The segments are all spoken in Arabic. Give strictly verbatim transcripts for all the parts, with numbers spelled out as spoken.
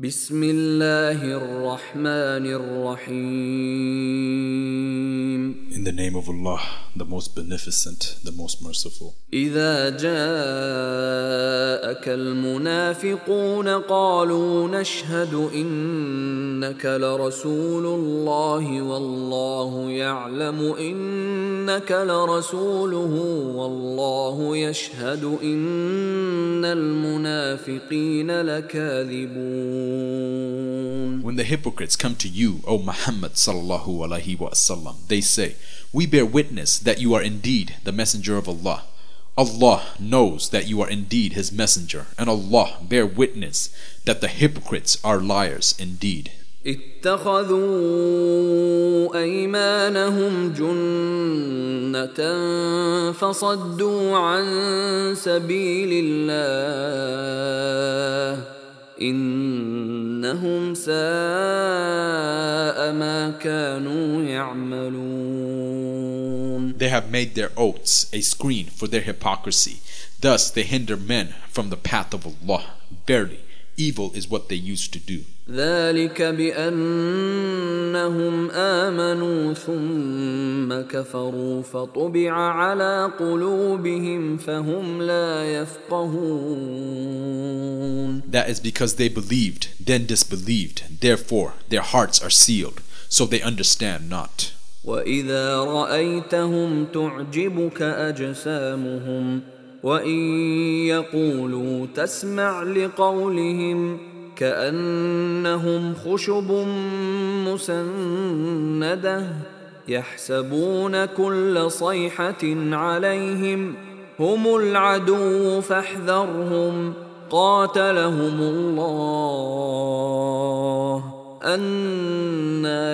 بسم الله الرحمن الرحيم. In the name of Allah, the most beneficent, the most merciful. إذا جاءك المنافقون قالوا نشهد إنك لرسول الله والله يعلم إنك لرسوله والله يشهد إن المنافقين لكاذبون. When the hypocrites come to you, O Muhammad sallallahu alaihi wasallam, they say, we bear witness that you are indeed the messenger of Allah. Allah knows that you are indeed His messenger, and Allah bear witness that the hypocrites are liars indeed. اتخذوا أيمانهم جنة فصدوا عن سبيل الله إنهم ساء ما كانوا يعملون. They have made their oaths a screen for their hypocrisy. Thus they hinder men from the path of Allah. Verily, evil is what they used to do. ذلك بأنهم آمنوا ثم كفروا فطبع على قلوبهم فهم لا يفقهون. That is because they believed, then disbelieved. Therefore, their hearts are sealed, so they understand not. وإذا رأيتهم تعجبك أجسامهم وإن يقولوا تسمع لقولهم كأنهم خشب مسندة يحسبون كل صيحة عليهم هم العدو فاحذرهم قاتلهم الله أنى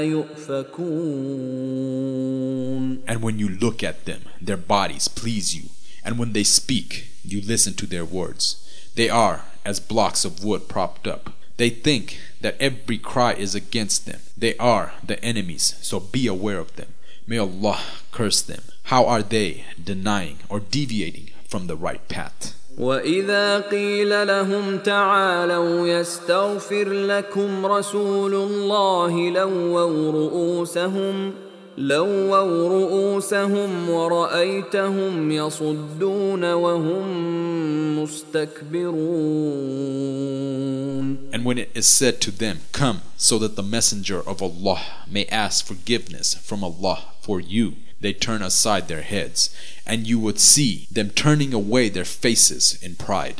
يؤفكون. And when you look at them, their bodies please you, and when they speak, you listen to their words. They are as blocks of wood propped up. They think that every cry is against them. They are the enemies, so be aware of them. May Allah curse them. How are they denying or deviating from the right path? وإذا قيل لهم تعالوا يستغفر لكم رسول الله لووا رؤوسهم لووا رؤوسهم ورأيتهم يصدون وهم مستكبرون. And when it is said to them, come, so that the messenger of Allah may ask forgiveness from Allah for you, they turn aside their heads, and you would see them turning away their faces in pride.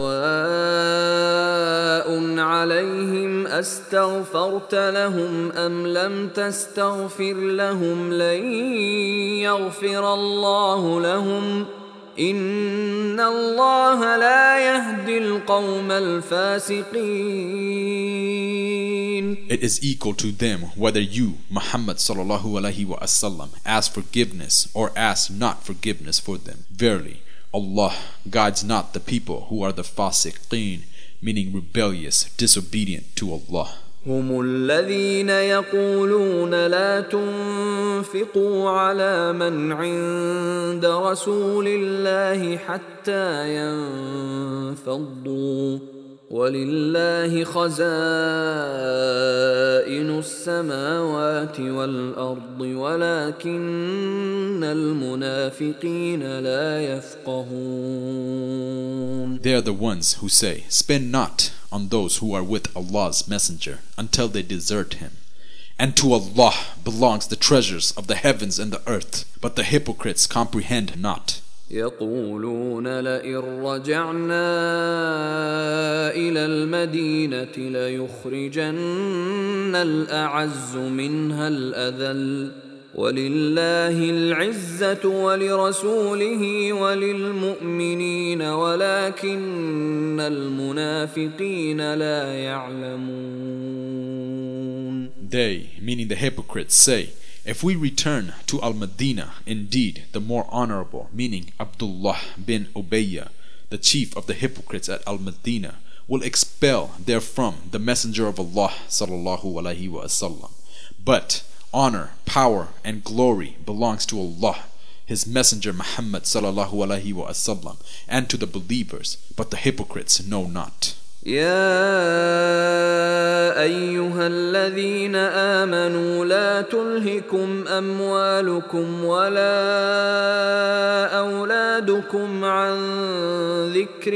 سواء عليهم أستغفرت لهم أم لم تستغفر لهم لن يغفر الله لهم إن الله لا يهدي القوم الفاسقين. It is equal to them whether you, Muhammad sallallahu alaihi wasallam, ask forgiveness or ask not forgiveness for them. Verily, Allah guides not the people who are the fasiqeen, meaning rebellious, disobedient to Allah. هم الذين يقولون لا تنفقوا على من عند رسول الله حتى ينفضوا ولله خزائن السماوات والأرض ولكن المنافقين لا يفقهون. They are the ones who say, spend not on those who are with Allah's messenger until they desert him. And to Allah belongs the treasures of the heavens and the earth, but the hypocrites comprehend not. يقولون لئن رجعنا إلى المدينة ليخرجن الأعز منها الأذل ولله العزة ولرسوله وللمؤمنين ولكن المنافقين لا يعلمون. They, meaning the hypocrites, say, if we return to Al-Madinah, indeed the more honorable, meaning Abdullah bin Ubayyah, the chief of the hypocrites at Al-Madinah, will expel therefrom the messenger of Allah sallallahu alaihi wasallam. But honor, power, and glory belongs to Allah, His messenger Muhammad sallallahu alaihi wasallam, and to the believers, but the hypocrites know not. يا الذين آمنوا لا تلهكم أموالكم ولا أولادكم عن ذكر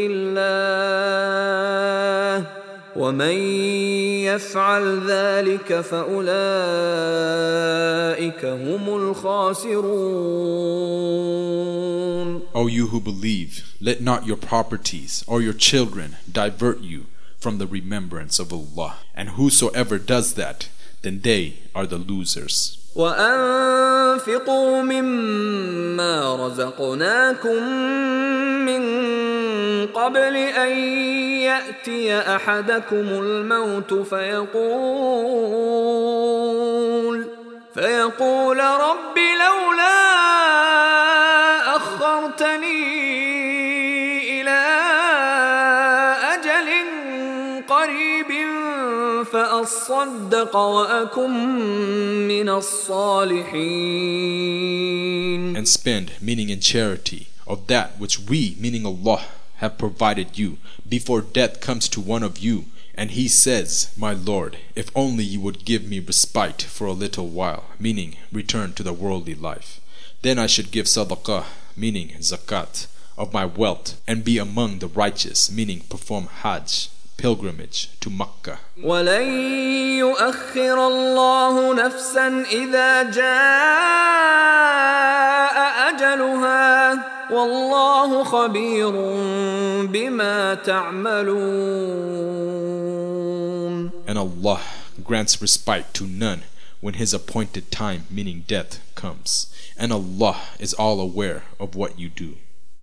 الله ومن يفعل ذلك فأولئك هم الخاسرون. O you who believe, let not your properties or your children divert you from the remembrance of Allah, and whosoever does that, then they are the losers. وأنفقوا مما رزقناكم من قبل أن يأتي أحدكم الموت فيقول فيقول رب لولا أخرتني إلى أجل قريب فأصدق وأكن من الصالحين. And spend, meaning in charity, of that which we, meaning Allah, have provided you before death comes to one of you, and he says, my Lord, if only you would give me respite for a little while, meaning return to the worldly life, then I should give sadaqah, meaning zakat, of my wealth, and be among the righteous, meaning perform hajj, pilgrimage to Makkah. وَلَن يُؤَخِّرَ اللَّهُ نَفْسًا إِذَا جَاءَ أَجَلُهَا وَاللَّهُ خَبِيرٌ بِمَا تَعْمَلُونَ. And Allah grants respite to none when His appointed time, meaning death, comes. And Allah is all aware of what you do.